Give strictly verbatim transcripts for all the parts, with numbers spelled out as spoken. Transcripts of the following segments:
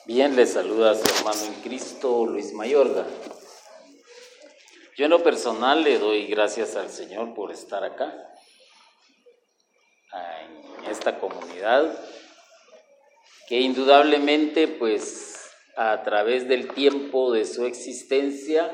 Bien, les saluda a su hermano en Cristo, Luis Mayorga. Yo en lo personal le doy gracias al Señor por estar acá, en esta comunidad, que indudablemente, pues, a través del tiempo de su existencia,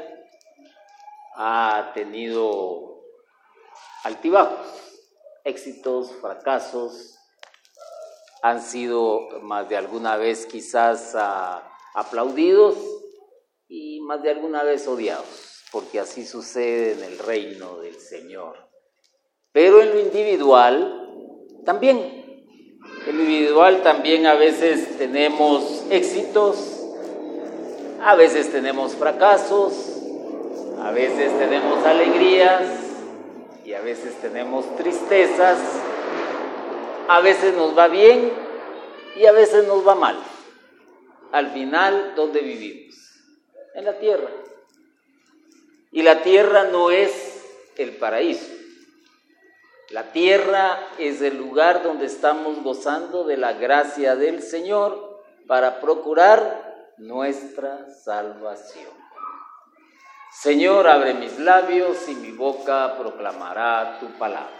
ha tenido altibajos, éxitos, fracasos. Han sido más de alguna vez quizás uh, aplaudidos y más de alguna vez odiados, porque así sucede en el reino del Señor. Pero en lo individual también, en lo individual también a veces tenemos éxitos, a veces tenemos fracasos, a veces tenemos alegrías y a veces tenemos tristezas. A veces nos va bien y a veces nos va mal. Al final, ¿dónde vivimos? En la tierra. Y la tierra no es el paraíso. La tierra es el lugar donde estamos gozando de la gracia del Señor para procurar nuestra salvación. Señor, abre mis labios y mi boca proclamará tu palabra.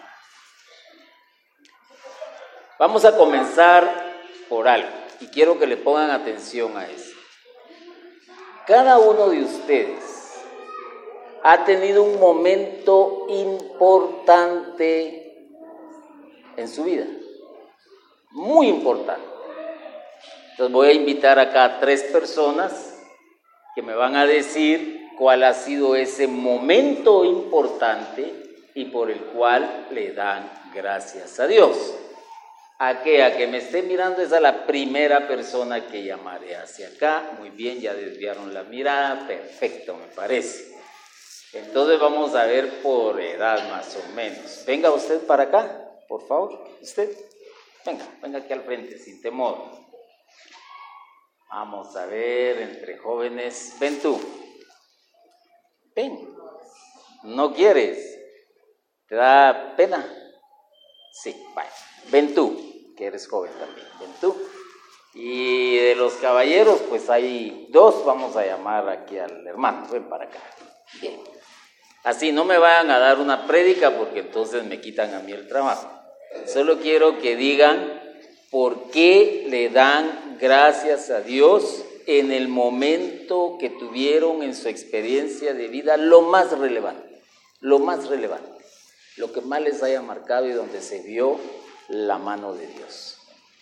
Vamos a comenzar por algo y quiero que le pongan atención a eso. Cada uno de ustedes ha tenido un momento importante en su vida, muy importante. Entonces voy a invitar acá a tres personas que me van a decir cuál ha sido ese momento importante y por el cual le dan gracias a Dios. ¿A qué? A que me esté mirando, esa es la primera persona que llamaré hacia acá. Muy bien, ya desviaron la mirada, perfecto me parece. Entonces vamos a ver por edad más o menos. Venga usted para acá, por favor, usted. Venga, venga aquí al frente, sin temor. Vamos a ver, entre jóvenes, ven tú. Ven. ¿No quieres? ¿Te da pena? Sí, vaya. Ven tú, que eres joven también, ven tú. Y de los caballeros, pues hay dos, vamos a llamar aquí al hermano, ven para acá. Bien. Así, no me vayan a dar una prédica porque entonces me quitan a mí el trabajo. Solo quiero que digan por qué le dan gracias a Dios en el momento que tuvieron en su experiencia de vida lo más relevante, lo más relevante, lo que más les haya marcado y donde se vio la mano de Dios.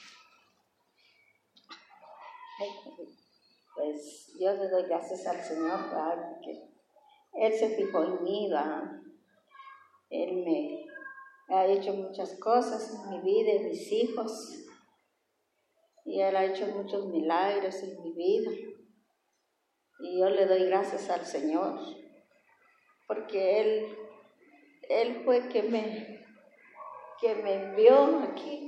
Pues yo le doy gracias al Señor, ¿verdad? Que Él se fijó en mí, ¿verdad? Él me ha hecho muchas cosas en mi vida, en mis hijos, y Él ha hecho muchos milagros en mi vida. Y yo le doy gracias al Señor, porque Él, Él fue que me, que me envió aquí.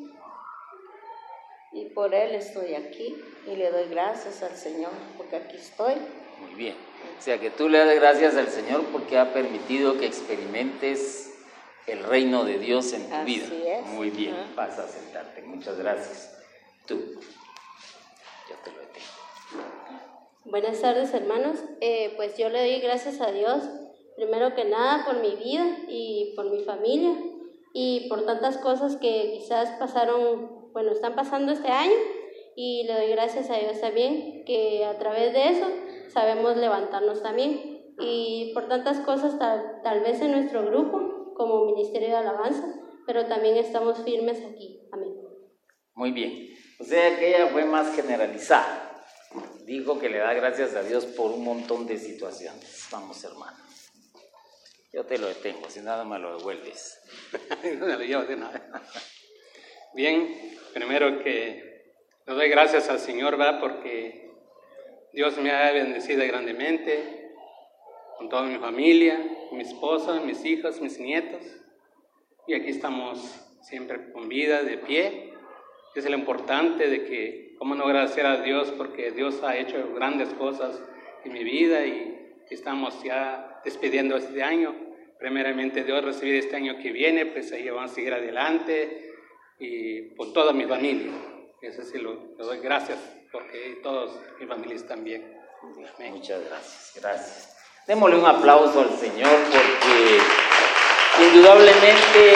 Y por Él estoy aquí y le doy gracias al Señor porque aquí estoy. Muy bien. O sea que tú le das gracias al Señor porque ha permitido que experimentes el reino de Dios en tu Así vida. Es. Muy bien. Uh-huh. Vas a sentarte. Muchas gracias. Tú. Yo te lo detengo. Buenas tardes, hermanos. Eh, pues yo le doy gracias a Dios, primero que nada, por mi vida y por mi familia y por tantas cosas que quizás pasaron. Bueno, están pasando este año y le doy gracias a Dios también que a través de eso sabemos levantarnos también y por tantas cosas tal, tal vez en nuestro grupo como Ministerio de Alabanza, pero también estamos firmes aquí. Amén. Muy bien. O sea que ella fue más generalizada. Dijo que le da gracias a Dios por un montón de situaciones. Vamos, hermano. Yo te lo detengo, si nada me lo devuelves. No me lo llevo de nada. Bien, primero que le doy gracias al Señor, ¿verdad? Porque Dios me ha bendecido grandemente con toda mi familia, mi esposa, mis hijos, mis nietos. Y aquí estamos siempre con vida, de pie. Es lo importante de que, cómo no agradecer a Dios, porque Dios ha hecho grandes cosas en mi vida y estamos ya despidiendo este año. Primeramente Dios, recibir este año que viene, pues ahí vamos a seguir adelante. Y por toda mi familia, eso sí lo, lo doy gracias porque todos mi familia están bien. Amén. Muchas gracias, gracias. Démosle un aplauso al Señor porque indudablemente,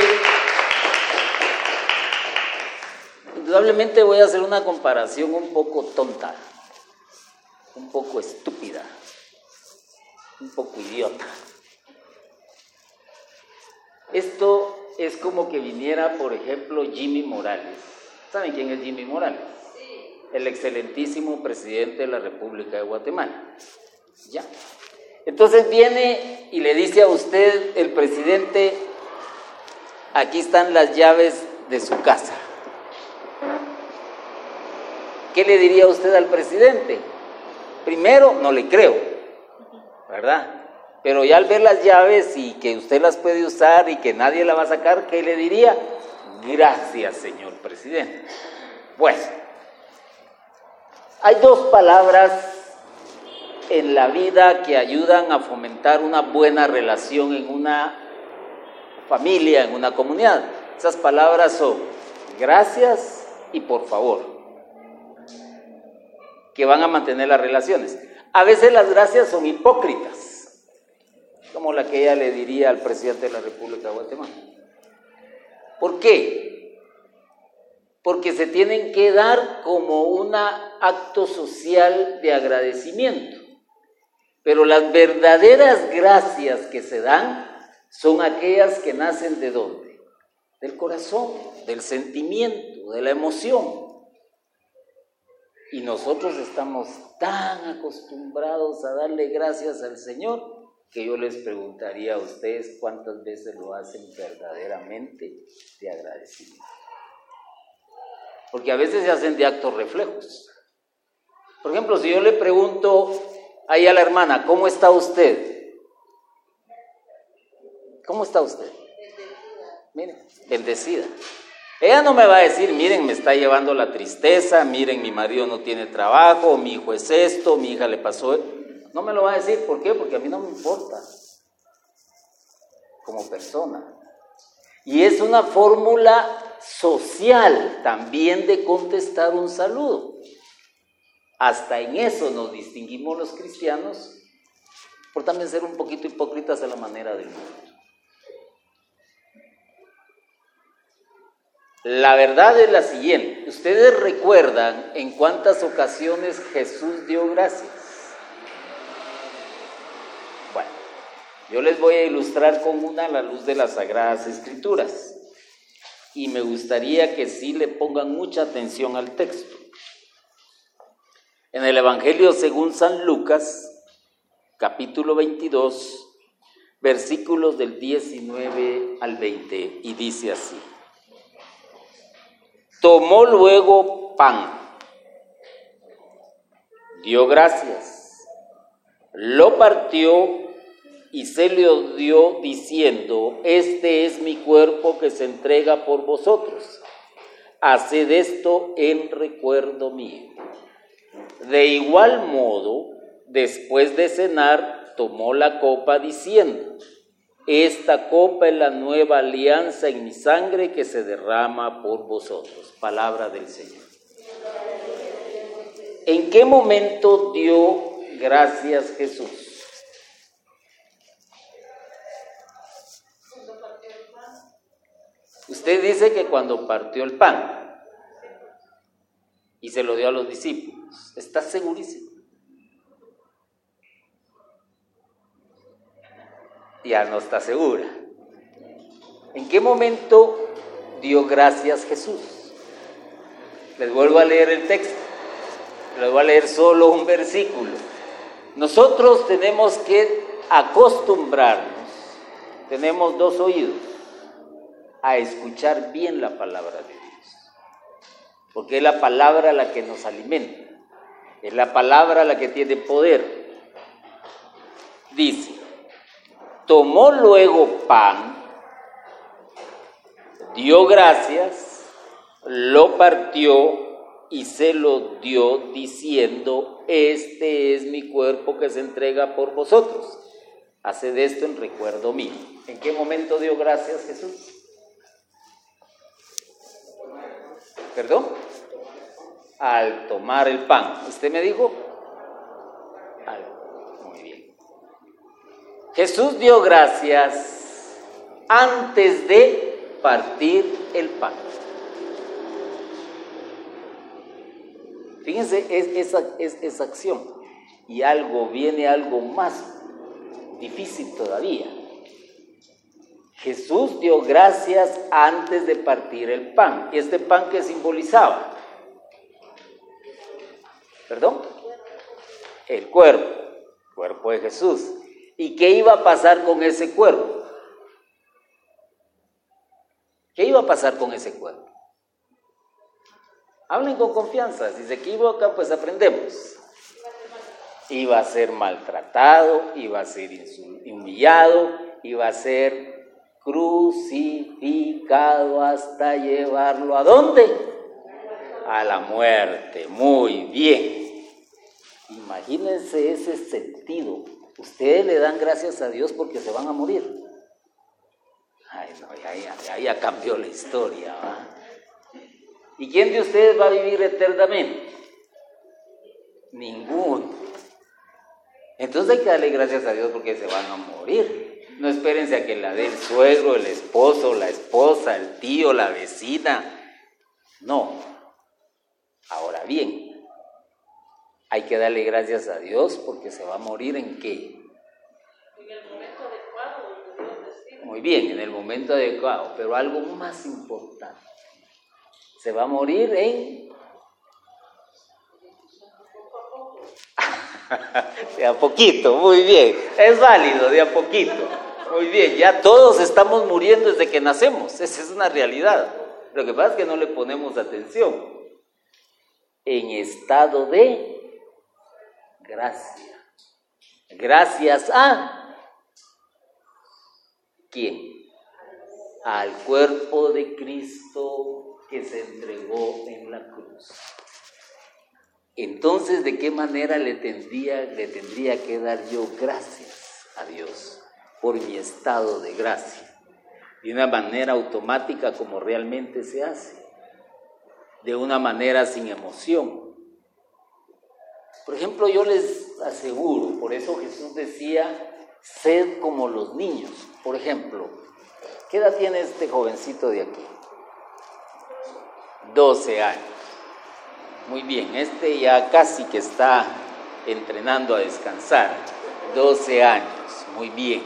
indudablemente voy a hacer una comparación un poco tonta, un poco estúpida, un poco idiota. Esto es como que viniera, por ejemplo, Jimmy Morales. ¿Saben quién es Jimmy Morales? Sí. El excelentísimo presidente de la República de Guatemala. ¿Ya? Entonces viene y le dice a usted, el presidente, aquí están las llaves de su casa. ¿Qué le diría usted al presidente? Primero, no le creo, ¿verdad? Pero ya al ver las llaves y que usted las puede usar y que nadie la va a sacar, ¿qué le diría? Gracias, señor presidente. Bueno, hay dos palabras en la vida que ayudan a fomentar una buena relación en una familia, en una comunidad. Esas palabras son gracias y por favor, que van a mantener las relaciones. A veces las gracias son hipócritas, como la que ella le diría al presidente de la República de Guatemala. ¿Por qué? Porque se tienen que dar como un acto social de agradecimiento. Pero las verdaderas gracias que se dan son aquellas que nacen ¿de dónde? Del corazón, del sentimiento, de la emoción. Y nosotros estamos tan acostumbrados a darle gracias al Señor que yo les preguntaría a ustedes cuántas veces lo hacen verdaderamente de agradecimiento. Porque a veces se hacen de actos reflejos. Por ejemplo, si yo le pregunto ahí a la hermana, ¿cómo está usted? ¿Cómo está usted? Bendecida. Miren, bendecida. Ella no me va a decir, miren, me está llevando la tristeza, miren, mi marido no tiene trabajo, mi hijo es esto, mi hija le pasó. No me lo va a decir, ¿por qué? Porque a mí no me importa como persona. Y es una fórmula social también de contestar un saludo. Hasta en eso nos distinguimos los cristianos por también ser un poquito hipócritas a la manera del mundo. La verdad es la siguiente, ¿ustedes recuerdan en cuántas ocasiones Jesús dio gracias? Bueno, yo les voy a ilustrar con una a la luz de las Sagradas Escrituras y me gustaría que sí le pongan mucha atención al texto. En el Evangelio según San Lucas, capítulo veintidós, versículos del diecinueve al veinte, y dice así: tomó luego pan, dio gracias, lo partió y se lo dio diciendo: este es mi cuerpo que se entrega por vosotros, haced esto en recuerdo mío. De igual modo, después de cenar, tomó la copa diciendo: esta copa es la nueva alianza en mi sangre que se derrama por vosotros. Palabra del Señor. ¿En qué momento dio gracias Jesús? Usted dice que cuando partió el pan y se lo dio a los discípulos. ¿Está segurísimo? Ya no está segura. ¿En qué momento dio gracias Jesús? Les vuelvo a leer el texto. Les voy a leer solo un versículo. Nosotros tenemos que acostumbrarnos, tenemos dos oídos, a escuchar bien la palabra de Dios. Porque es la palabra la que nos alimenta. Es la palabra la que tiene poder. Dice: tomó luego pan, dio gracias, lo partió y se lo dio diciendo: este es mi cuerpo que se entrega por vosotros. Haced esto en recuerdo mío. ¿En qué momento dio gracias Jesús? ¿Perdón? al tomar el pan. ¿Usted me dijo? Muy bien. Jesús dio gracias antes de partir el pan. Fíjense, es esa, es esa acción. Y algo, viene algo más difícil todavía. Jesús dio gracias antes de partir el pan. ¿Y este pan qué simbolizaba? ¿Perdón? El cuerpo, cuerpo de Jesús. ¿Y qué iba a pasar con ese cuerpo? ¿Qué iba a pasar con ese cuerpo? Hablen con confianza, si se equivocan, pues aprendemos. Iba a ser maltratado, iba a ser humillado, iba a ser crucificado hasta llevarlo ¿a dónde? A la muerte. Muy bien. Imagínense ese sentido. Ustedes le dan gracias a Dios porque se van a morir. Ay, no, ya, ya, ya, ya cambió la historia, ¿va? ¿Y quién de ustedes va a vivir eternamente? Ninguno. Entonces hay que darle gracias a Dios porque se van a morir. No espérense a que la dé el suegro, el esposo, la esposa, el tío, la vecina. No. Ahora bien, hay que darle gracias a Dios porque se va a morir ¿en qué? En el momento adecuado. Muy bien, en el momento adecuado, pero algo más importante. Se va a morir en... de a poquito, muy bien, es válido, de a poquito, muy bien, ya todos estamos muriendo desde que nacemos, esa es una realidad, lo que pasa es que no le ponemos atención, en estado de gracia, gracias a, ¿quién? Al cuerpo de Cristo que se entregó en la cruz. Entonces, ¿de qué manera le tendría, le tendría que dar yo gracias a Dios por mi estado de gracia? De una manera automática como realmente se hace, de una manera sin emoción. Por ejemplo, yo les aseguro, por eso Jesús decía, sed como los niños. Por ejemplo, ¿qué edad tiene este jovencito de aquí? doce años. Muy bien, este ya casi que está entrenando a descansar. doce años, muy bien.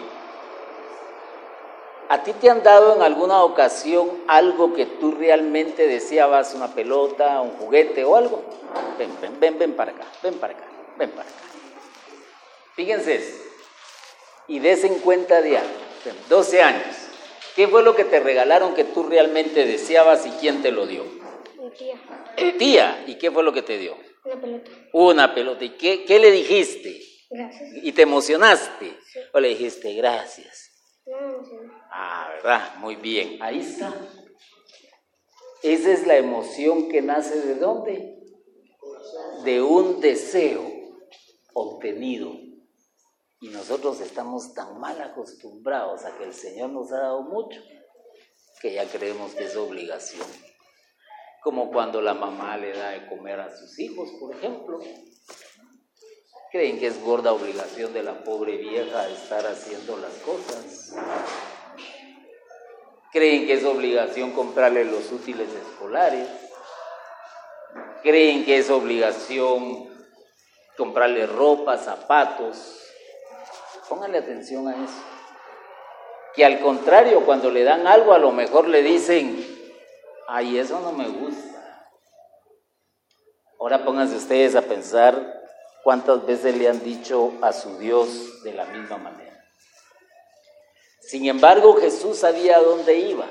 ¿A ti te han dado en alguna ocasión algo que tú realmente deseabas, una pelota, un juguete o algo? Ven, ven, ven, ven para acá, ven para acá, ven para acá. Fíjense eso. Y desen cuenta de algo. doce años. ¿Qué fue lo que te regalaron que tú realmente deseabas y quién te lo dio? Mi tía. Tía, ¿y qué fue lo que te dio? Una pelota. Una pelota. ¿Y qué, qué le dijiste? Gracias. ¿Y te emocionaste? Sí. ¿O le dijiste gracias? No me emocioné. Ah, ¿verdad? Muy bien. Ahí está. Esa es la emoción que nace ¿de dónde? De un deseo obtenido. Y nosotros estamos tan mal acostumbrados a que el Señor nos ha dado mucho que ya creemos que es obligación. Como cuando la mamá le da de comer a sus hijos, por ejemplo. Creen que es gorda obligación de la pobre vieja estar haciendo las cosas. Creen que es obligación comprarle los útiles escolares. Creen que es obligación comprarle ropa, zapatos. Pónganle atención a eso. Que al contrario, cuando le dan algo, a lo mejor le dicen, ay, eso no me gusta. Ahora pónganse ustedes a pensar cuántas veces le han dicho a su Dios de la misma manera. Sin embargo, Jesús sabía a dónde iba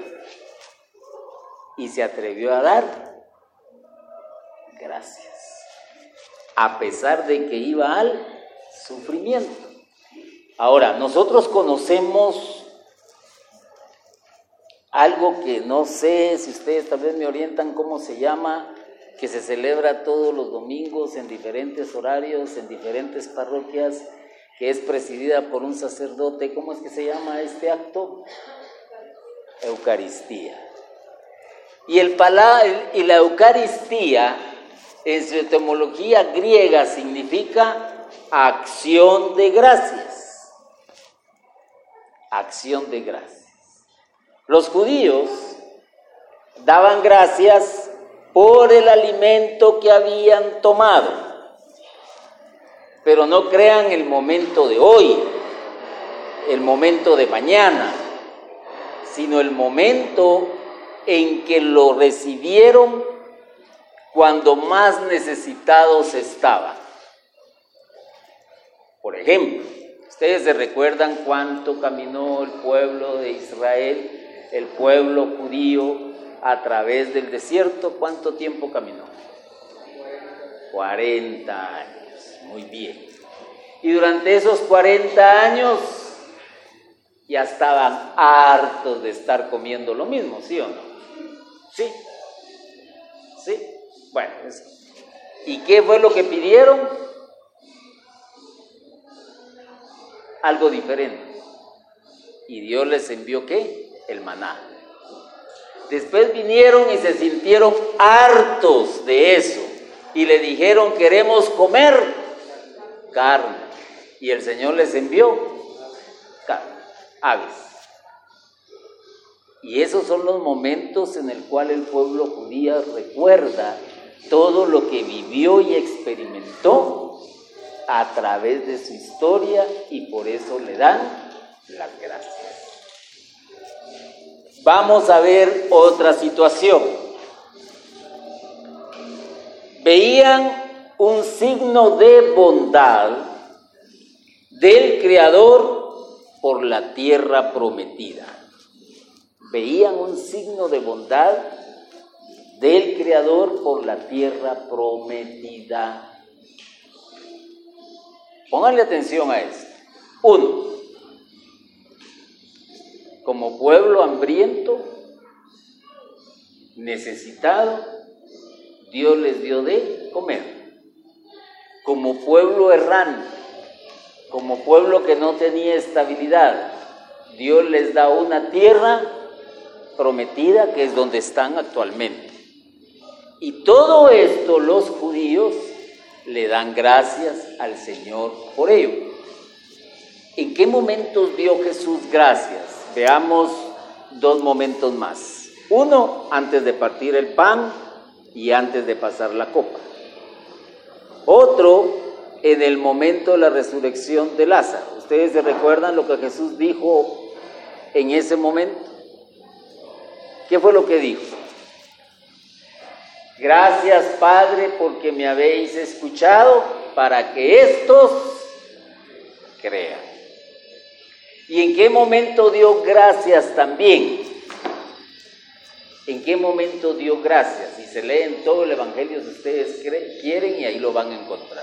y se atrevió a dar gracias, a pesar de que iba al sufrimiento. Ahora, nosotros conocemos algo que no sé si ustedes tal vez me orientan cómo se llama, que se celebra todos los domingos en diferentes horarios, en diferentes parroquias, que es presidida por un sacerdote. ¿Cómo es que se llama este acto? Eucaristía. Y, el pala, y la Eucaristía En su etimología griega significa acción de gracias. Acción de gracias. Los judíos daban gracias por el alimento que habían tomado. Pero no crean el momento de hoy, el momento de mañana, sino el momento en que lo recibieron cuando más necesitados estaban. Por ejemplo, ustedes se recuerdan cuánto caminó el pueblo de Israel, el pueblo judío, a través del desierto. ¿Cuánto tiempo caminó? cuarenta años, muy bien. Y durante esos cuarenta años ya estaban hartos de estar comiendo lo mismo, ¿sí o no? Sí, sí. Bueno, ¿y qué fue lo que pidieron? Algo diferente. Y Dios les envió ¿qué? El maná. Después vinieron y se sintieron hartos de eso y le dijeron: queremos comer carne. Y el Señor les envió carne, aves. Y esos son los momentos en el cual el pueblo judío recuerda todo lo que vivió y experimentó a través de su historia, y por eso le dan las gracias. Vamos a ver otra situación. Veían un signo de bondad del Creador por la tierra prometida. Veían un signo de bondad del Creador por la tierra prometida. Pónganle atención a esto. Uno, como pueblo hambriento, necesitado, Dios les dio de comer. Como pueblo errante, como pueblo que no tenía estabilidad, Dios les da una tierra prometida, que es donde están actualmente. Y todo esto los judíos le dan gracias al Señor por ello. ¿En qué momentos dio Jesús gracias? Veamos dos momentos más. Uno, antes de partir el pan y antes de pasar la copa. Otro, en el momento de la resurrección de Lázaro. ¿Ustedes se recuerdan lo que Jesús dijo en ese momento? ¿Qué fue lo que dijo? Gracias, Padre, porque me habéis escuchado, para que estos crean. ¿Y en qué momento dio gracias también? ¿En qué momento dio gracias? Si se leen todo el Evangelio, si ustedes creen, quieren, y ahí lo van a encontrar.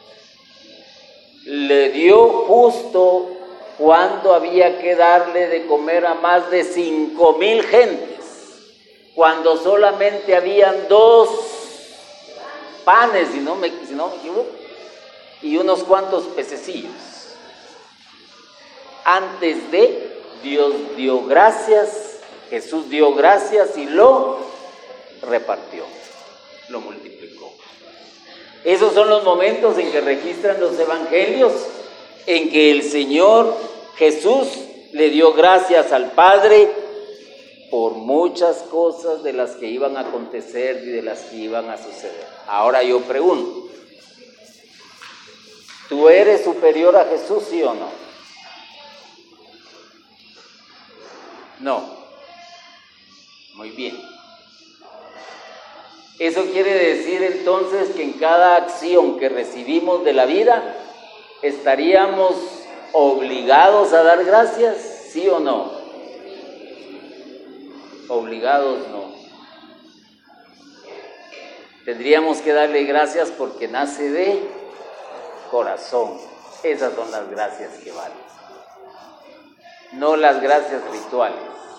Le dio justo cuando había que darle de comer a más de cinco mil gentes, cuando solamente habían dos panes, si no me, si no me equivoco, y unos cuantos pececillos. Antes de, Dios dio gracias, Jesús dio gracias y lo repartió, lo multiplicó. Esos son los momentos en que registran los evangelios, en que el Señor Jesús le dio gracias al Padre por muchas cosas de las que iban a acontecer y de las que iban a suceder. Ahora yo pregunto, ¿tú eres superior a Jesús, sí o no? No. Muy bien. Eso quiere decir entonces que en cada acción que recibimos de la vida estaríamos obligados a dar gracias, ¿sí o no? Obligados no. Tendríamos que darle gracias porque nace de corazón. Esas son las gracias que valen. No las gracias rituales.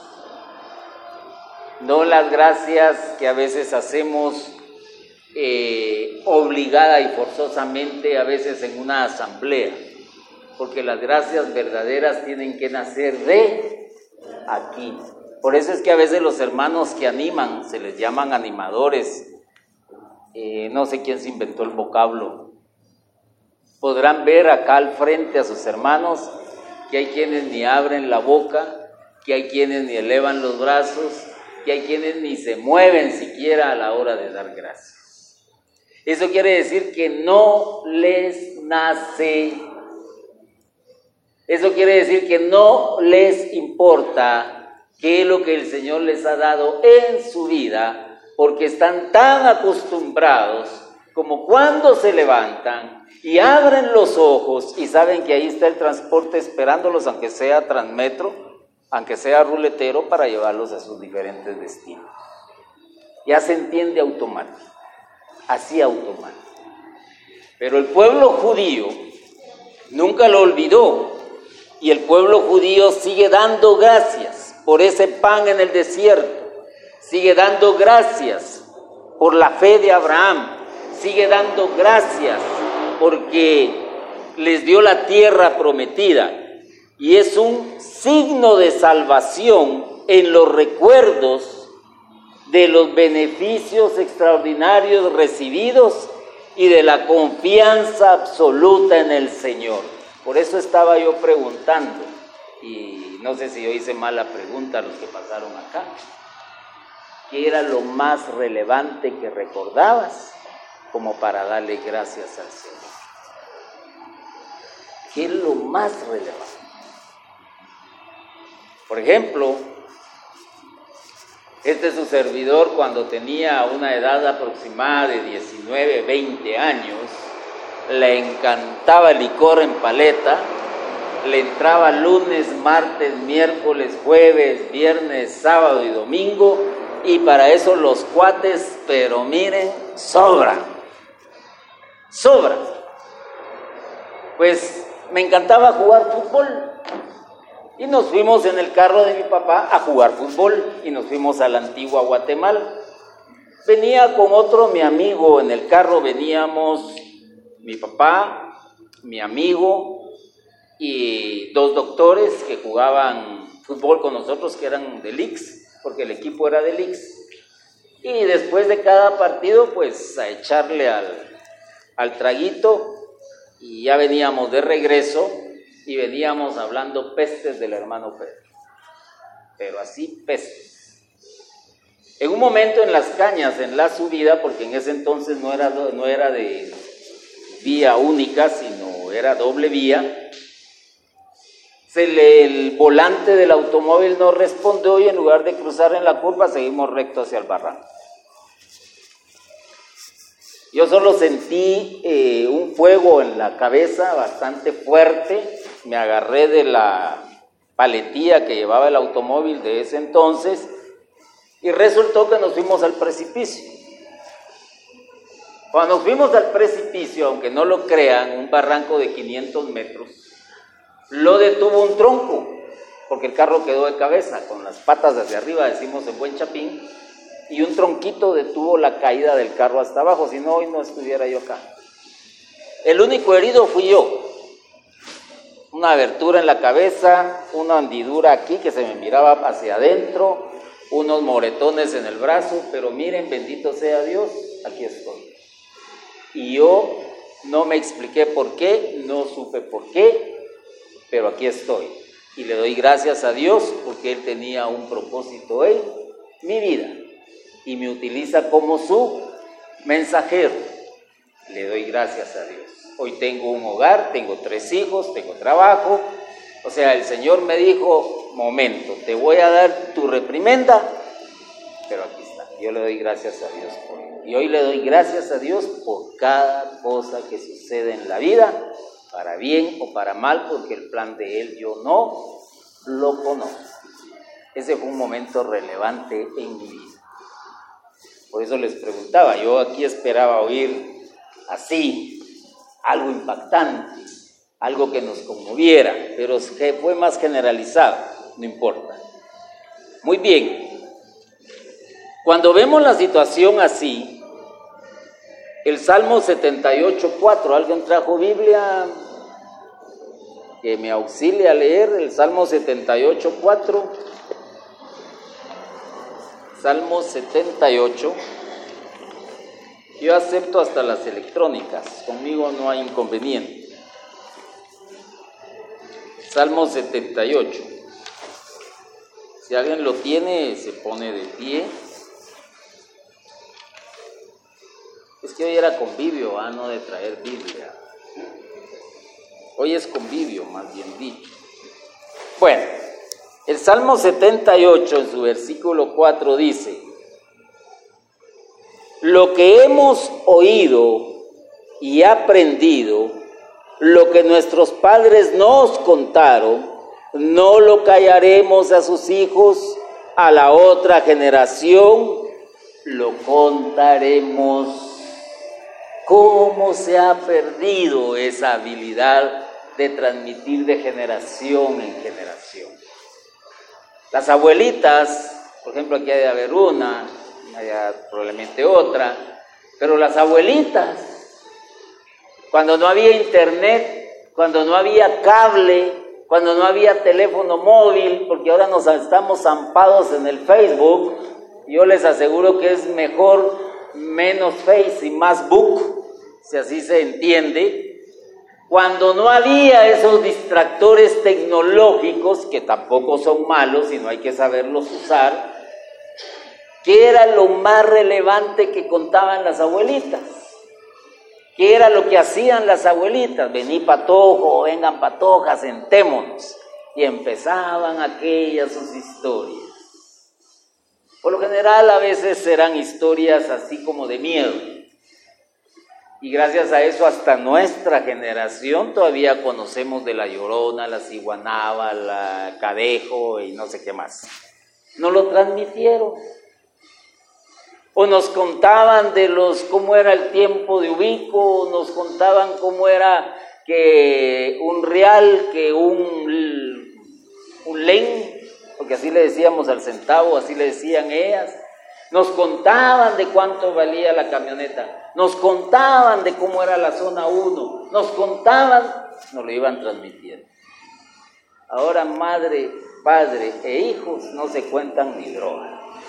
No las gracias que a veces hacemos eh, obligada y forzosamente, a veces en una asamblea. Porque las gracias verdaderas tienen que nacer de aquí. Por eso es que a veces los hermanos que animan, se les llaman animadores, eh, no sé quién se inventó el vocablo. Podrán ver acá al frente a sus hermanos que hay quienes ni abren la boca, que hay quienes ni elevan los brazos, que hay quienes ni se mueven siquiera a la hora de dar gracias. Eso quiere decir que no les nace. Eso quiere decir que no les importa qué es lo que el Señor les ha dado en su vida, porque están tan acostumbrados como cuando se levantan y abren los ojos y saben que ahí está el transporte esperándolos, aunque sea Transmetro, aunque sea ruletero, para llevarlos a sus diferentes destinos. Ya se entiende automático, así automático. Pero el pueblo judío nunca lo olvidó, y el pueblo judío sigue dando gracias por ese pan en el desierto, sigue dando gracias por la fe de Abraham, sigue dando gracias porque les dio la tierra prometida, y es un signo de salvación en los recuerdos de los beneficios extraordinarios recibidos y de la confianza absoluta en el Señor. Por eso estaba yo preguntando, y no sé si yo hice mal la pregunta a los que pasaron acá, ¿qué era lo más relevante que recordabas como para darle gracias al Señor? ¿Qué es lo más relevante? Por ejemplo, este es su servidor cuando tenía una edad aproximada de diecinueve, veinte años, le encantaba el licor en paleta, le entraba lunes, martes, miércoles, jueves, viernes, sábado y domingo, y para eso los cuates, pero miren, sobran, sobran. Pues me encantaba jugar fútbol, y nos fuimos en el carro de mi papá a jugar fútbol, y nos fuimos a la antigua Guatemala. Venía con otro, mi amigo, en el carro veníamos mi papá, mi amigo y dos doctores que jugaban fútbol con nosotros, que eran del I X, porque el equipo era del I X. Y después de cada partido, pues a echarle al, al traguito, y ya veníamos de regreso y veníamos hablando pestes del hermano Pedro, pero así pestes. En un momento en Las Cañas, en la subida, porque en ese entonces no era, no era de vía única, sino era doble vía, se le, el volante del automóvil no respondió, y en lugar de cruzar en la curva seguimos recto hacia el barranco. Yo solo sentí eh, un fuego en la cabeza bastante fuerte, me agarré de la paletilla que llevaba el automóvil de ese entonces, y resultó que nos fuimos al precipicio. Cuando nos fuimos al precipicio, aunque no lo crean, un barranco de quinientos metros, lo detuvo un tronco, porque el carro quedó de cabeza, con las patas hacia arriba, decimos en buen chapín, y un tronquito detuvo la caída del carro hasta abajo, si no, hoy no estuviera yo acá. El único herido fui yo, una abertura en la cabeza, una hendidura aquí que se me miraba hacia adentro, unos moretones en el brazo, pero miren, bendito sea Dios, aquí estoy. Y yo no me expliqué por qué, no supe por qué, pero aquí estoy. Y le doy gracias a Dios porque Él tenía un propósito en mi vida y me utiliza como su mensajero. Le doy gracias a Dios. Hoy tengo un hogar, tengo tres hijos, tengo trabajo. O sea, el Señor me dijo, momento, te voy a dar tu reprimenda, pero aquí está. Yo le doy gracias a Dios por él. Y hoy le doy gracias a Dios por cada cosa que sucede en la vida, para bien o para mal, porque el plan de Él yo no lo conozco. Ese fue un momento relevante en mi vida. Por eso les preguntaba, yo aquí esperaba oír así, algo impactante, algo que nos conmoviera, pero fue más generalizado, no importa. Muy bien, cuando vemos la situación así, el Salmo setenta y ocho, cuatro, ¿alguien trajo Biblia que me auxilie a leer el Salmo setenta y ocho, cuatro? Salmo setenta y ocho. Yo acepto hasta las electrónicas, conmigo no hay inconveniente. Salmo setenta y ocho. Si alguien lo tiene, se pone de pie. Es que hoy era convivio, ah, no de traer Biblia. Hoy es convivio, más bien dicho. Bueno, el Salmo setenta y ocho en su versículo cuatro dice: lo que hemos oído y aprendido, lo que nuestros padres nos contaron, no lo callaremos a sus hijos, a la otra generación lo contaremos. ¿Cómo se ha perdido esa habilidad de transmitir de generación en generación? Las abuelitas, por ejemplo, aquí hay de haber una, hay probablemente otra, pero las abuelitas, cuando no había internet, cuando no había cable, cuando no había teléfono móvil, porque ahora nos estamos zampados en el Facebook, yo les aseguro que es mejor menos Face y más Book, si así se entiende. Cuando no había esos distractores tecnológicos, que tampoco son malos y no hay que saberlos usar, ¿qué era lo más relevante que contaban las abuelitas? ¿Qué era lo que hacían las abuelitas? Vení patojo, vengan patojas, sentémonos. Y empezaban aquellas sus historias. Por lo general a veces eran historias así como de miedo. Y gracias a eso hasta nuestra generación todavía conocemos de la Llorona, la Ciguanaba, la Cadejo y no sé qué más. No lo transmitieron. O nos contaban de los cómo era el tiempo de Ubico, o nos contaban cómo era que un real, que un, un len, porque así le decíamos al centavo, así le decían ellas. Nos contaban de cuánto valía la camioneta, nos contaban de cómo era la zona uno, nos contaban, nos lo iban transmitiendo. Ahora madre, padre e hijos no se cuentan ni droga.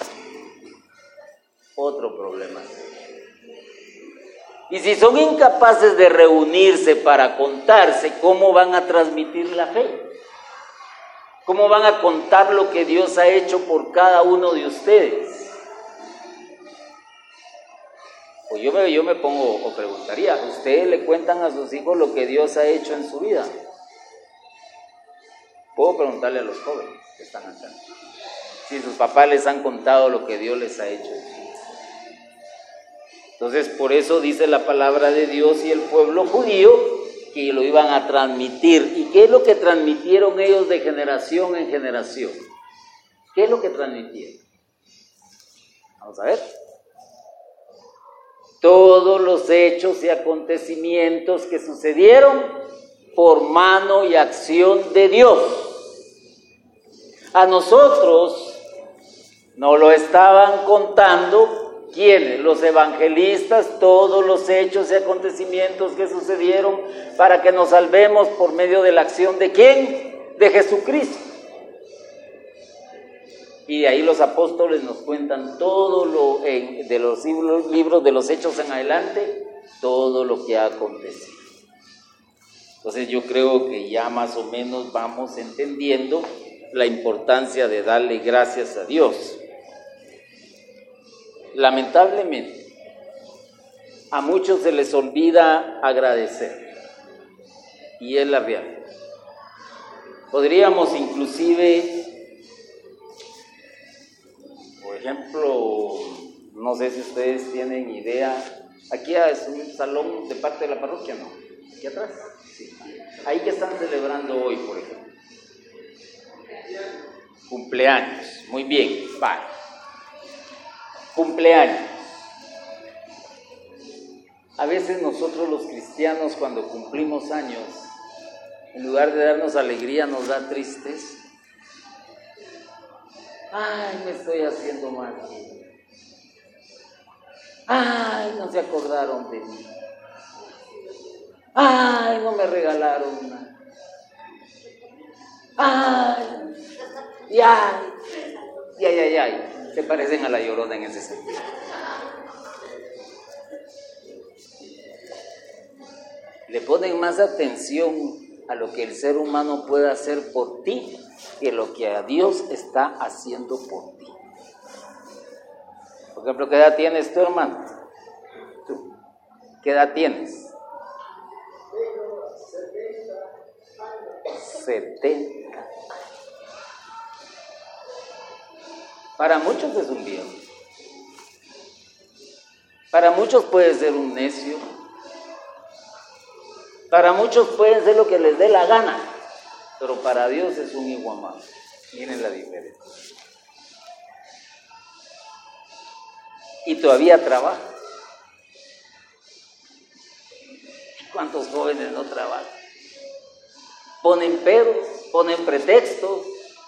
Otro problema. Y si son incapaces de reunirse para contarse, ¿cómo van a transmitir la fe? ¿Cómo van a contar lo que Dios ha hecho por cada uno de ustedes? Pues yo me, yo me pongo o preguntaría, ¿ustedes le cuentan a sus hijos lo que Dios ha hecho en su vida? Puedo preguntarle a los jóvenes que están acá, si sus papás les han contado lo que Dios les ha hecho en su vida. Entonces, por eso dice la palabra de Dios y el pueblo judío que lo iban a transmitir. ¿Y qué es lo que transmitieron ellos de generación en generación? ¿Qué es lo que transmitieron? Vamos a ver. Todos los hechos y acontecimientos que sucedieron por mano y acción de Dios. A nosotros nos lo estaban contando. ¿Quiénes? Los evangelistas, todos los hechos y acontecimientos que sucedieron para que nos salvemos por medio de la acción ¿de quién? De Jesucristo. Y de ahí los apóstoles nos cuentan todo lo, en, de los libros, libros de los hechos en adelante, todo lo que ha acontecido. Entonces yo creo que ya más o menos vamos entendiendo la importancia de darle gracias a Dios. Lamentablemente, a muchos se les olvida agradecer, y es la realidad. Podríamos inclusive, por ejemplo, no sé si ustedes tienen idea, aquí es un salón de parte de la parroquia, ¿no? Aquí atrás, sí. Ahí que están celebrando hoy, por ejemplo. Cumpleaños, muy bien, vale. Cumpleaños. A veces nosotros los cristianos cuando cumplimos años, en lugar de darnos alegría nos da tristeza. Ay, me estoy haciendo mal. Ay, no se acordaron de mí. Ay, no me regalaron nada. Ay, y ay, y ay, ay, ay. Se parecen a la Llorona en ese sentido. le ponen más atención a lo que el ser humano puede hacer por ti que lo que a Dios está haciendo por ti. Por ejemplo, ¿qué edad tienes tú, hermano? ¿Tú? ¿Qué edad tienes? setenta. Para muchos es un viejo. Para muchos puede ser un necio. Para muchos puede ser lo que les dé la gana. Pero para Dios es un hijo amado. Miren la diferencia. Y todavía trabaja. ¿Cuántos jóvenes no trabajan? Ponen peros, ponen pretextos.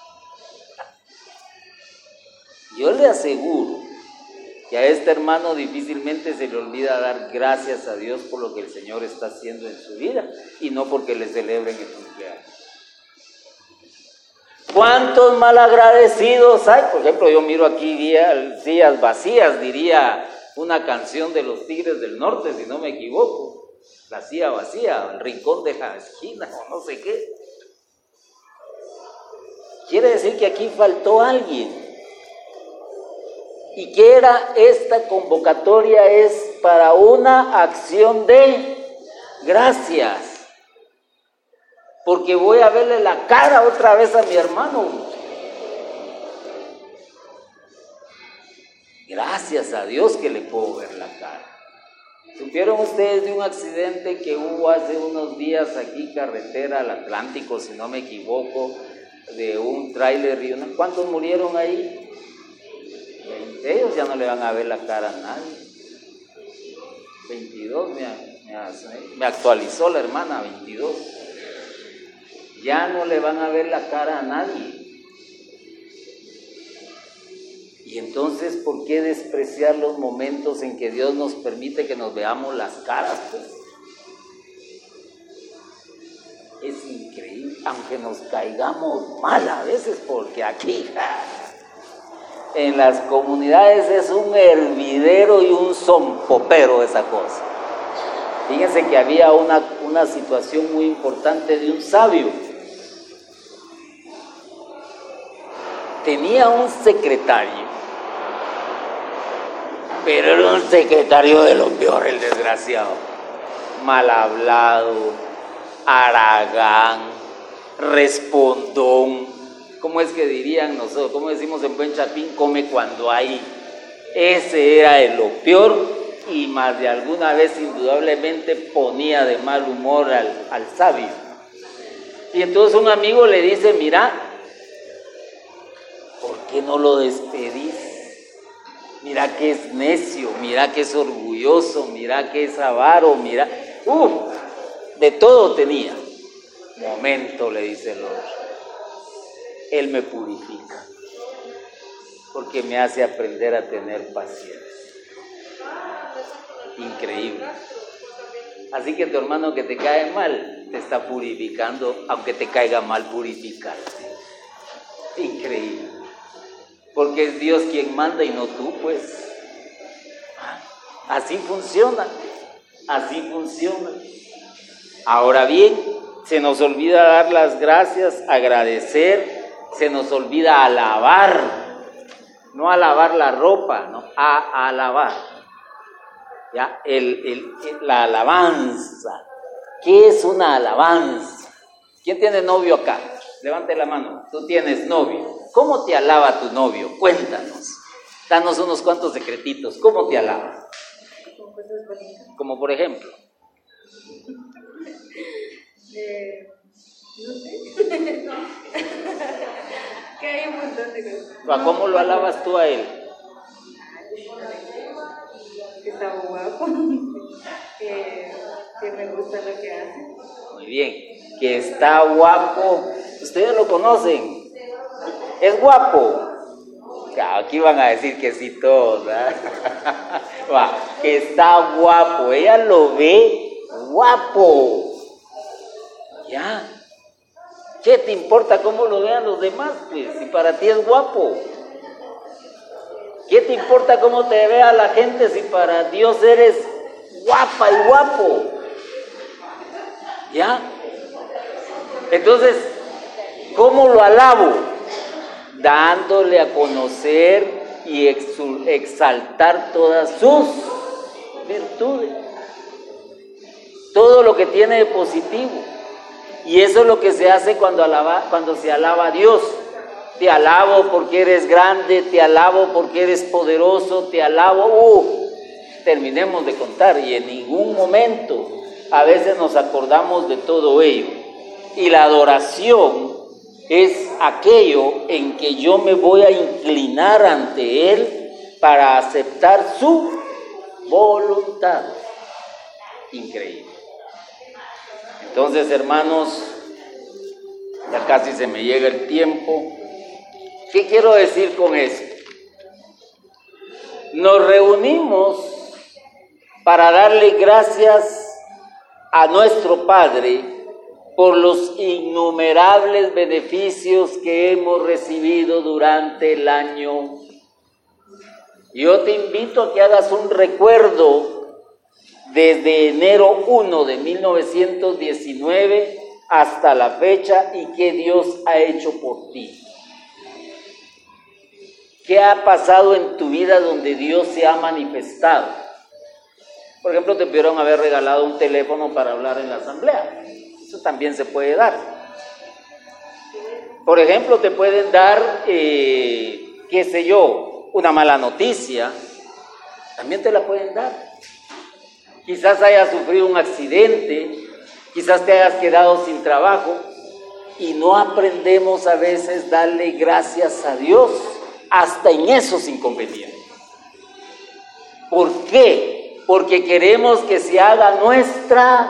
Yo le aseguro que a este hermano difícilmente se le olvida dar gracias a Dios por lo que el Señor está haciendo en su vida y no porque le celebren el cumpleaños. ¿Cuántos malagradecidos hay? Por ejemplo, yo miro aquí sillas vacías, diría una canción de los Tigres del Norte, si no me equivoco. La silla vacía, el rincón de la esquina o no sé qué. Quiere decir que aquí faltó alguien. ¿Y qué era esta convocatoria? Es para una acción de gracias. Porque voy a verle la cara otra vez a mi hermano. Gracias a Dios que le puedo ver la cara. ¿Supieron ustedes de un accidente que hubo hace unos días aquí, carretera al Atlántico, si no me equivoco, de un tráiler y una... ¿Cuántos murieron ahí? veinte. Ellos ya no le van a ver la cara a nadie. veintidós, me, me, me actualizó la hermana, veintidós. Ya no le van a ver la cara a nadie. Y entonces, ¿por qué despreciar los momentos en que Dios nos permite que nos veamos las caras? Pues? Es increíble, aunque nos caigamos mal a veces, porque aquí en las comunidades es un hervidero y un zompopero esa cosa. Fíjense que había una, una situación muy importante de un sabio. Tenía un secretario, pero era un secretario de lo peor, el desgraciado. Mal hablado, haragán, respondón. ¿Cómo es que dirían nosotros? ¿Cómo decimos en buen chapín? Come cuando hay. Ese era de lo peor y más de alguna vez indudablemente ponía de mal humor al, al sabio. Y entonces un amigo le dice, mira, ¿por qué no lo despedís? Mira que es necio, mira que es orgulloso, mira que es avaro, mira... ¡Uf! De todo tenía. Momento, le dice el otro. Él me purifica, porque me hace aprender a tener paciencia. Increíble. Así que tu hermano que te cae mal, te está purificando, aunque te caiga mal, purificarte. Increíble. Porque es Dios quien manda y no tú, pues. Así funciona, así funciona. Ahora bien, se nos olvida dar las gracias, agradecer, se nos olvida alabar, no alabar la ropa, no, a alabar. Ya, el, el, la alabanza. ¿Qué es una alabanza? ¿Quién tiene novio acá? Levante la mano. Tú tienes novio. ¿Cómo te alaba tu novio? Cuéntanos. Danos unos cuantos secretitos. ¿Cómo te alaba? Como cosas bonitas. Como por ejemplo. Eh, no sé. Que hay un montón de cosas. ¿Cómo lo alabas tú a él? Que está guapo. que, que me gusta lo que hace. Muy bien. Que está guapo. Ustedes lo conocen. Es guapo. Aquí van a decir que sí todos, ¿verdad? Va, que está guapo. Ella lo ve guapo. Ya. ¿Qué te importa cómo lo vean los demás? Pues, si para ti es guapo. ¿Qué te importa cómo te vea la gente si para Dios eres guapa y guapo? ¿Ya? Entonces, ¿cómo lo alabo? Dándole a conocer y exaltar todas sus virtudes. Todo lo que tiene de positivo. Y eso es lo que se hace cuando, alaba, cuando se alaba a Dios. Te alabo porque eres grande, te alabo porque eres poderoso, te alabo. Uh, terminemos de contar y en ningún momento a veces nos acordamos de todo ello. Y la adoración es aquello en que yo me voy a inclinar ante Él para aceptar su voluntad. Increíble. Entonces, hermanos, ya casi se me llega el tiempo. ¿Qué quiero decir con esto? Nos reunimos para darle gracias a nuestro Padre por los innumerables beneficios que hemos recibido durante el año. Yo te invito a que hagas un recuerdo desde enero primero de mil novecientos diecinueve hasta la fecha y qué Dios ha hecho por ti. ¿Qué ha pasado en tu vida donde Dios se ha manifestado? Por ejemplo, te pudieron haber regalado un teléfono para hablar en la asamblea. Eso también se puede dar. Por ejemplo, te pueden dar, eh, qué sé yo, una mala noticia. También te la pueden dar. Quizás hayas sufrido un accidente, quizás te hayas quedado sin trabajo y no aprendemos a veces darle gracias a Dios hasta en esos inconvenientes. ¿Por qué? Porque queremos que se haga nuestra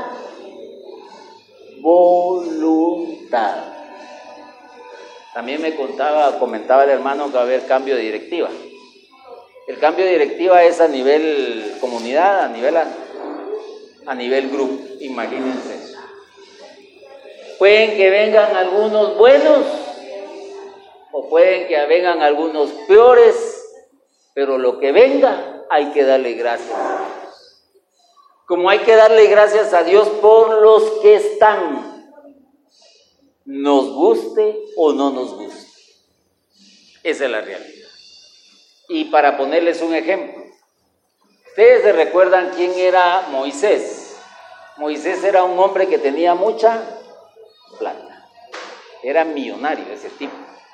voluntad. También me contaba, comentaba el hermano que va a haber cambio de directiva. El cambio de directiva es a nivel comunidad, a nivel, a nivel grupo, imagínense. Pueden que vengan algunos buenos o pueden que vengan algunos peores, pero lo que venga hay que darle gracias a Dios. Como hay que darle gracias a Dios por los que están, nos guste o no nos guste. Esa es la realidad. Y para ponerles un ejemplo, ustedes se recuerdan quién era Moisés. Moisés era un hombre que tenía mucha plata, era millonario ese tipo,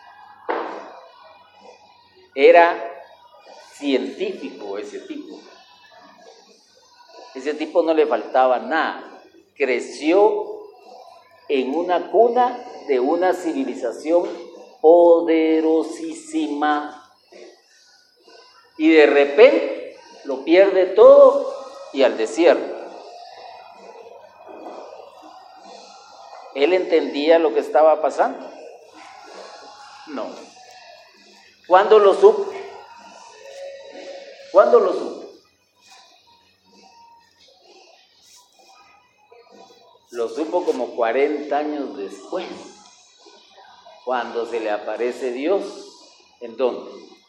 era científico ese tipo, ese tipo no le faltaba nada, creció en una cuna de una civilización poderosísima y de repente lo pierde todo y al desierto. ¿Él entendía lo que estaba pasando? No. ¿Cuándo lo supo? ¿Cuándo lo supo? Lo supo como cuarenta años después, cuando se le aparece Dios. ¿En dónde?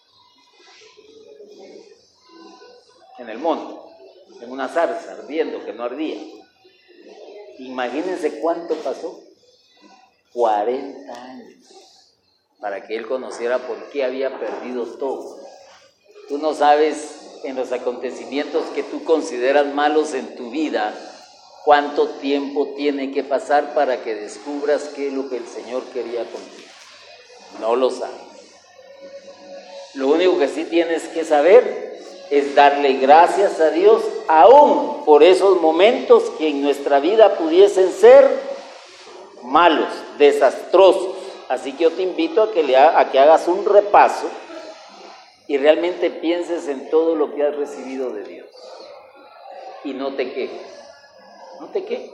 En el monte, en una zarza ardiendo que no ardía. Imagínense cuánto pasó, cuarenta años, para que él conociera por qué había perdido todo. Tú no sabes en los acontecimientos que tú consideras malos en tu vida, cuánto tiempo tiene que pasar para que descubras qué es lo que el Señor quería contigo. No lo sabes. Lo único que sí tienes que saber es darle gracias a Dios aún por esos momentos que en nuestra vida pudiesen ser malos, desastrosos. Así que yo te invito a que, le ha, a que hagas un repaso y realmente pienses en todo lo que has recibido de Dios y no te quejes, no te quejes.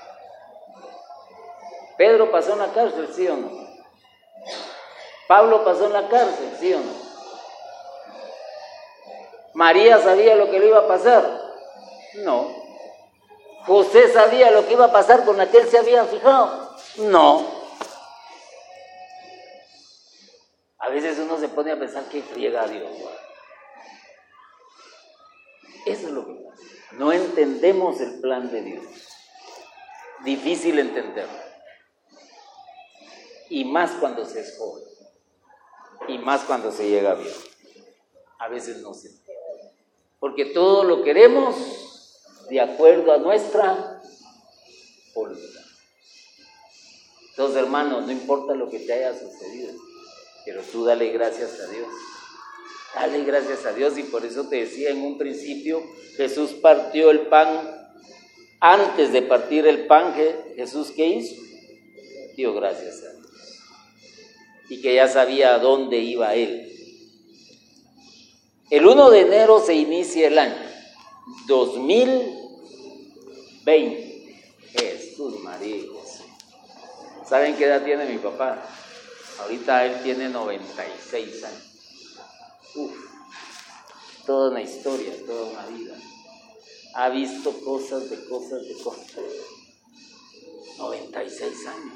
Pedro pasó en la cárcel, ¿sí o no? Pablo pasó en la cárcel, ¿sí o no? ¿María sabía lo que le iba a pasar? No. ¿José sabía lo que iba a pasar con la que él se había fijado? No. A veces uno se pone a pensar que friega a Dios. Eso es lo que pasa. No entendemos el plan de Dios. difícil entenderlo. Y más cuando se es joven. Y más cuando se llega bien. A veces no se entiende. Porque todo lo queremos de acuerdo a nuestra voluntad. Entonces, hermanos, no importa lo que te haya sucedido, pero tú dale gracias a Dios. Dale gracias a Dios. Y por eso te decía en un principio, Jesús partió el pan. Antes de partir el pan, Jesús, ¿qué hizo? Dio gracias a Dios. Y que ya sabía a dónde iba Él. El primero de enero se inicia el año dos mil veinte. Jesús, María y José. ¿Saben qué edad tiene mi papá? Ahorita él tiene noventa y seis años. Uf, toda una historia, toda una vida. Ha visto cosas de cosas de cosas. noventa y seis años.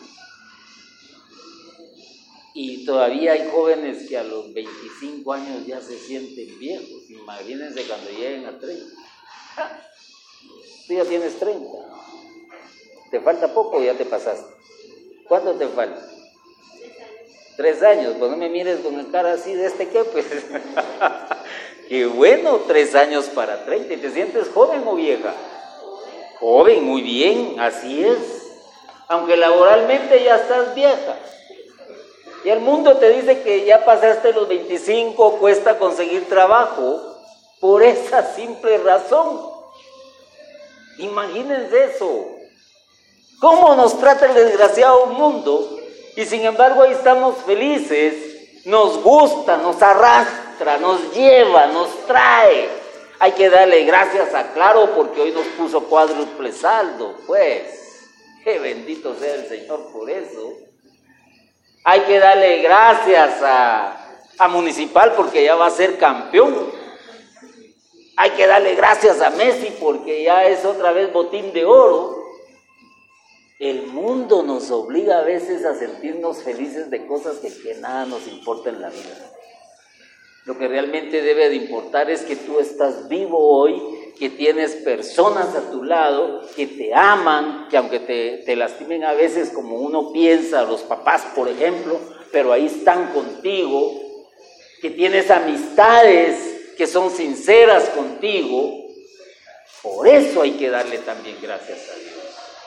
Y todavía hay jóvenes que a los veinticinco años ya se sienten viejos. Imagínense cuando lleguen a treinta. Tú ya tienes treinta. ¿Te falta poco o ya te pasaste? ¿Cuánto te falta? Tres años. Pues no me mires con el cara así de este qué, pues. Qué bueno, tres años para treinta. ¿Y te sientes joven o vieja? Joven, muy bien, así es. Aunque laboralmente ya estás vieja. Y el mundo te dice que ya pasaste los veinticinco, cuesta conseguir trabajo, por esa simple razón. Imagínense eso. ¿Cómo nos trata el desgraciado mundo? Y sin embargo ahí estamos felices, nos gusta, nos arrastra, nos lleva, nos trae. Hay que darle gracias a Claro porque hoy nos puso cuádruple saldo, pues. Qué bendito sea el Señor por eso. Hay que darle gracias a, a Municipal porque ya va a ser campeón. Hay que darle gracias a Messi porque ya es otra vez botín de oro. El mundo nos obliga a veces a sentirnos felices de cosas que, que nada nos importa en la vida. Lo que realmente debe de importar es que tú estás vivo hoy, que tienes personas a tu lado, que te aman, que aunque te, te lastimen a veces como uno piensa, los papás por ejemplo, pero ahí están contigo, que tienes amistades que son sinceras contigo. Por eso hay que darle también gracias a Dios.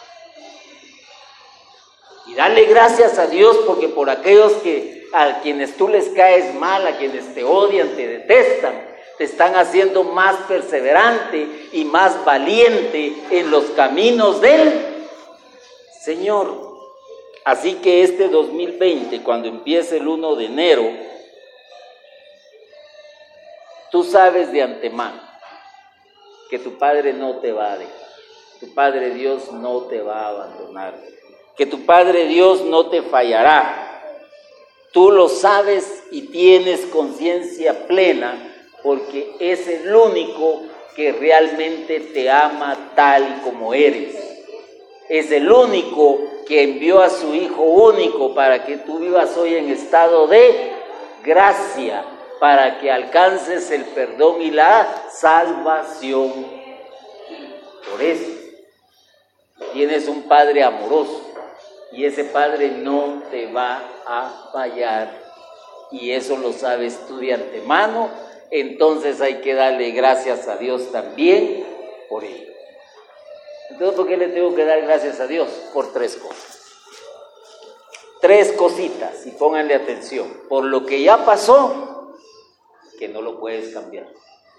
Y darle gracias a Dios porque por aquellos que a quienes tú les caes mal, a quienes te odian, te detestan, te están haciendo más perseverante y más valiente en los caminos del Señor. Así que este dos mil veinte, cuando empiece el primero de enero, tú sabes de antemano que tu Padre no te va a dejar, tu Padre Dios no te va a abandonar, que tu Padre Dios no te fallará. Tú lo sabes y tienes conciencia plena porque es el único que realmente te ama tal como eres. Es el único que envió a su Hijo único para que tú vivas hoy en estado de gracia, para que alcances el perdón y la salvación. Por eso tienes un Padre amoroso. Y ese Padre no te va a fallar. Y eso lo sabes tú de antemano. Entonces hay que darle gracias a Dios también por ello. Entonces, ¿por qué le tengo que dar gracias a Dios? Por tres cosas. Tres cositas, y pónganle atención. Por lo que ya pasó, que no lo puedes cambiar.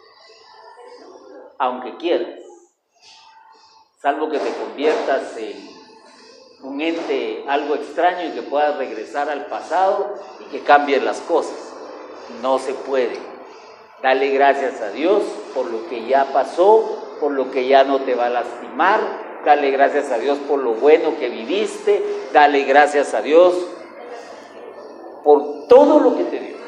Aunque quieras. Salvo que te conviertas en un ente algo extraño y que puedas regresar al pasado y que cambien las cosas. No se puede. Dale gracias a Dios por lo que ya pasó, por lo que ya no te va a lastimar. Dale gracias a Dios por lo bueno que viviste. Dale gracias a Dios por todo lo que te dio.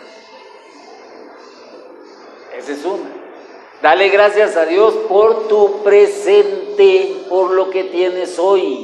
Esa es una. Dale gracias a Dios por tu presente, por lo que tienes hoy.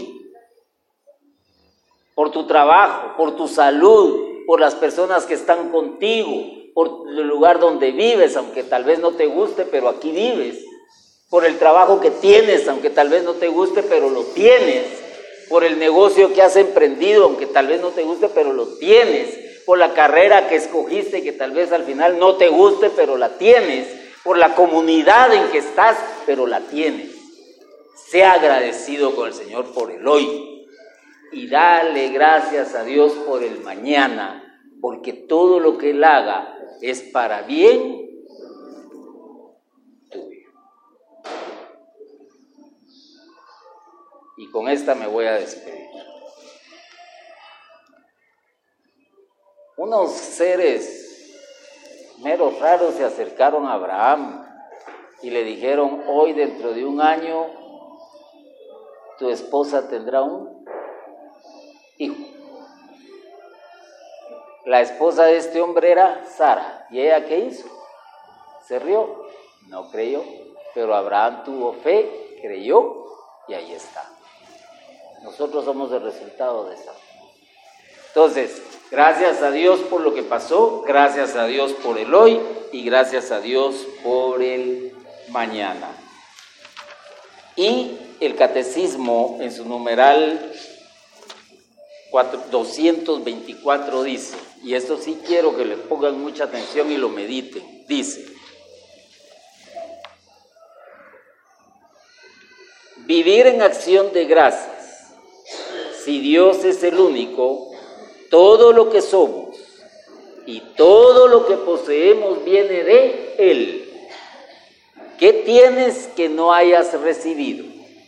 Por tu trabajo, por tu salud, por las personas que están contigo, por el lugar donde vives, aunque tal vez no te guste, pero aquí vives, por el trabajo que tienes, aunque tal vez no te guste, pero lo tienes, por el negocio que has emprendido, aunque tal vez no te guste, pero lo tienes, por la carrera que escogiste, que tal vez al final no te guste, pero la tienes, por la comunidad en que estás, pero la tienes. Sea agradecido con el Señor por el hoy y dale gracias a Dios por el mañana, porque todo lo que Él haga es para bien tuyo. Y con esta me voy a despedir. Unos seres meros raros se acercaron a Abraham y le dijeron: hoy, dentro de un año, tu esposa tendrá un hijo. La esposa de este hombre era Sara. ¿Y ella qué hizo? Se rió, no creyó, pero Abraham tuvo fe, creyó y ahí está. Nosotros somos el resultado de esa fe. Entonces, gracias a Dios por lo que pasó, gracias a Dios por el hoy y gracias a Dios por el mañana. Y el catecismo en su numeral doscientos veinticuatro dice, y esto sí quiero que le pongan mucha atención y lo mediten, dice: vivir en acción de gracias. Si Dios es el único, todo lo que somos y todo lo que poseemos viene de Él. ¿Qué tienes que no hayas recibido?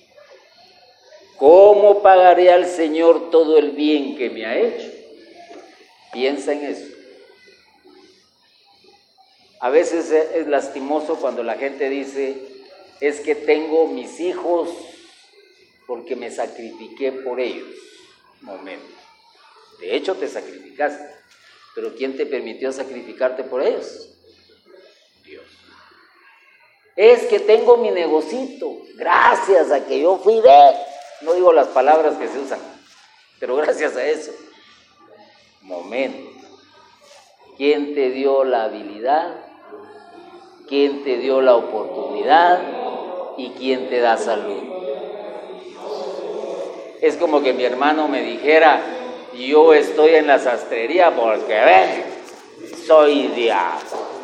¿Cómo pagaré al Señor todo el bien que me ha hecho? Piensa en eso. A veces es lastimoso cuando la gente dice: es que tengo mis hijos porque me sacrifiqué por ellos. Momento. De hecho, te sacrificaste. ¿Pero quién te permitió sacrificarte por ellos? Dios. Es que tengo mi negocito, gracias a que yo fui de... No digo las palabras que se usan, pero gracias a eso. Momento. ¿Quién te dio la habilidad? ¿Quién te dio la oportunidad? ¿Y quién te da salud? Es como que mi hermano me dijera: yo estoy en la sastrería porque ven, soy diablo.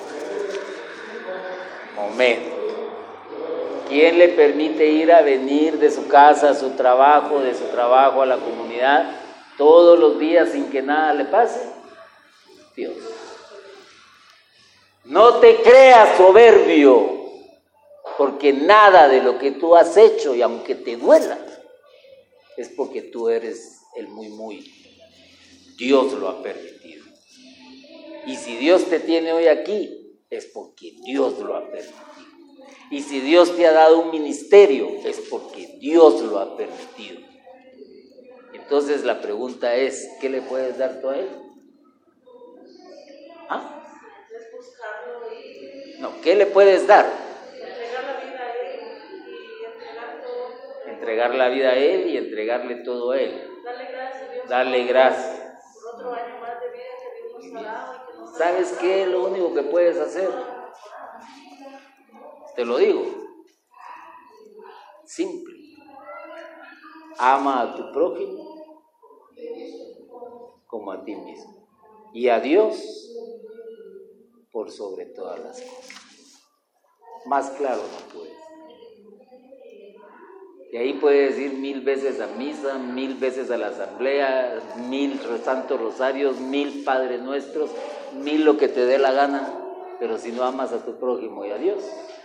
Momento. ¿Quién le permite ir a venir de su casa a su trabajo, de su trabajo a la comunidad, todos los días sin que nada le pase? Dios. No te creas soberbio, porque nada de lo que tú has hecho, y aunque te duela, es porque tú eres el muy muy. Dios lo ha permitido. Y si Dios te tiene hoy aquí, es porque Dios lo ha permitido. Y si Dios te ha dado un ministerio, es porque Dios lo ha permitido. Entonces la pregunta es: ¿qué le puedes dar tú a Él? ¿Ah? No, ¿qué le puedes dar? Entregar la vida a Él y entregar todo. Entregar la vida a Él y entregarle todo a Él. Darle gracias a Dios. Darle gracias. Por otro año más de vida que Dios nos ha dado y que nos ha ¿Sabes qué es lo único que puedes hacer? Te lo digo. Simple. Ama a tu prójimo como a ti mismo. Y a Dios por sobre todas las cosas. Más claro no puedes. Y ahí puedes ir mil veces a misa, mil veces a la asamblea, mil santos rosarios, mil Padres Nuestros, mil lo que te dé la gana, pero si no amas a tu prójimo y a Dios,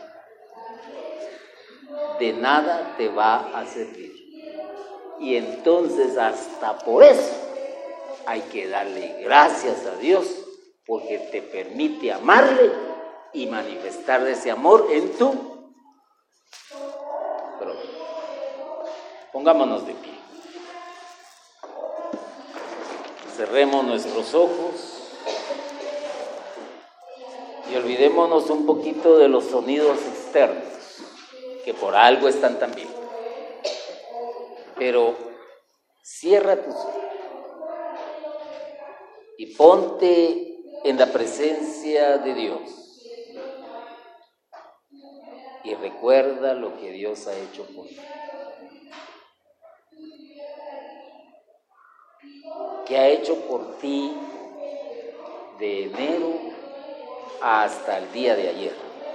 de nada te va a servir. Y entonces hasta por eso hay que darle gracias a Dios, porque te permite amarle y manifestar ese amor en tu prójimo. Pongámonos de pie. Cerremos nuestros ojos y olvidémonos un poquito de los sonidos externos, que por algo están también. Pero cierra tus ojos y ponte en la presencia de Dios y recuerda lo que Dios ha hecho por ti. ¿Qué ha hecho por ti de enero hasta el día de ayer?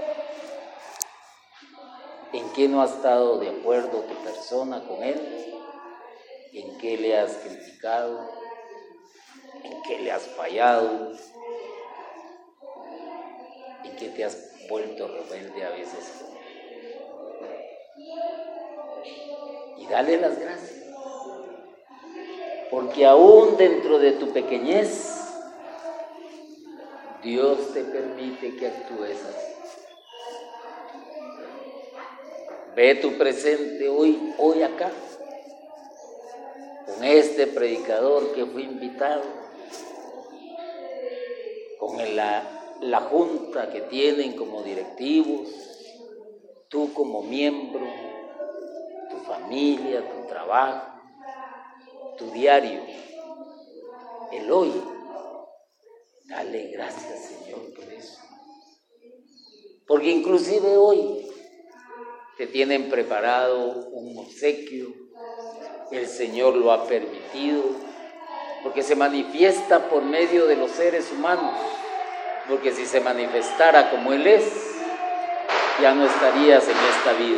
¿En qué no ha estado de acuerdo tu persona con Él? ¿En qué le has criticado? ¿En qué le has fallado? ¿En qué te has vuelto rebelde a veces con Él? Y dale las gracias. Porque aún dentro de tu pequeñez, Dios te permite que actúes así. Ve tu presente hoy, hoy acá, con este predicador que fue invitado, con la, la junta que tienen como directivos, tú como miembro, tu familia, tu trabajo, tu diario, el hoy. Dale gracias, Señor, por eso. Porque inclusive hoy te tienen preparado un obsequio, el Señor lo ha permitido, porque se manifiesta por medio de los seres humanos, porque si se manifestara como Él es, ya no estarías en esta vida.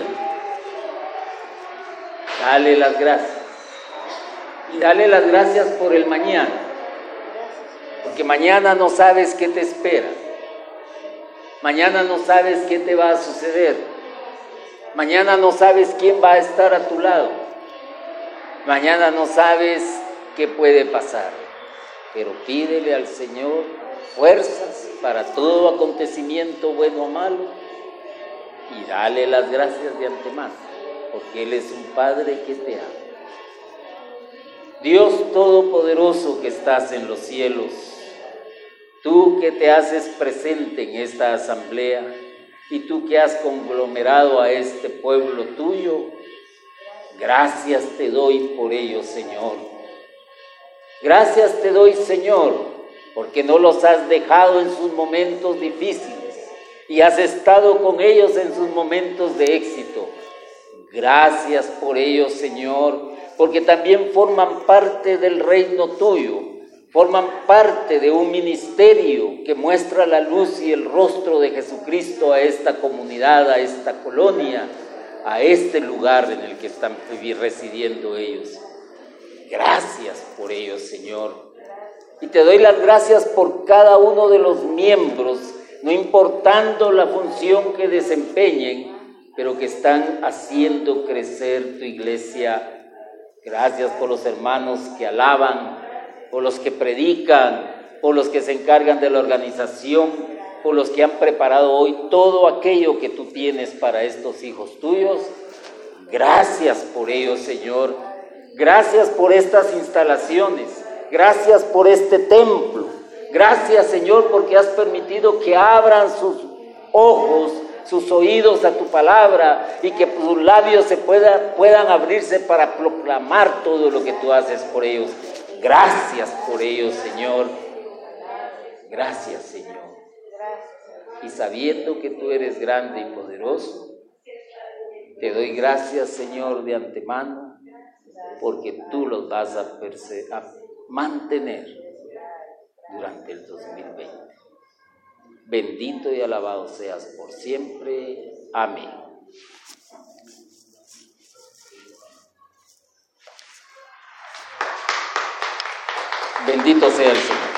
Dale las gracias. Y dale las gracias por el mañana, porque mañana no sabes qué te espera, mañana no sabes qué te va a suceder, mañana no sabes quién va a estar a tu lado, mañana no sabes qué puede pasar, pero pídele al Señor fuerzas para todo acontecimiento bueno o malo y dale las gracias de antemano, porque Él es un Padre que te ama. Dios Todopoderoso que estás en los cielos, tú que te haces presente en esta asamblea y tú que has conglomerado a este pueblo tuyo, gracias te doy por ello, Señor. Gracias te doy, Señor, porque no los has dejado en sus momentos difíciles y has estado con ellos en sus momentos de éxito. Gracias por ello, Señor, porque también forman parte del reino tuyo, forman parte de un ministerio que muestra la luz y el rostro de Jesucristo a esta comunidad, a esta colonia, a este lugar en el que están residiendo ellos. Gracias por ello, Señor. Y te doy las gracias por cada uno de los miembros, no importando la función que desempeñen, pero que están haciendo crecer tu iglesia. Gracias por los hermanos que alaban, por los que predican, por los que se encargan de la organización, por los que han preparado hoy todo aquello que tú tienes para estos hijos tuyos. Gracias por ello, Señor. Gracias por estas instalaciones. Gracias por este templo. Gracias, Señor, porque has permitido que abran sus ojos, sus oídos a tu palabra y que sus labios se pueda, puedan abrirse para proclamar todo lo que tú haces por ellos. Gracias por ellos, Señor. Gracias, Señor. Y sabiendo que tú eres grande y poderoso, te doy gracias, Señor, de antemano, porque tú los vas a, perse- a mantener durante el dos mil veinte. Bendito y alabado seas por siempre. Amén. Bendito sea el Señor.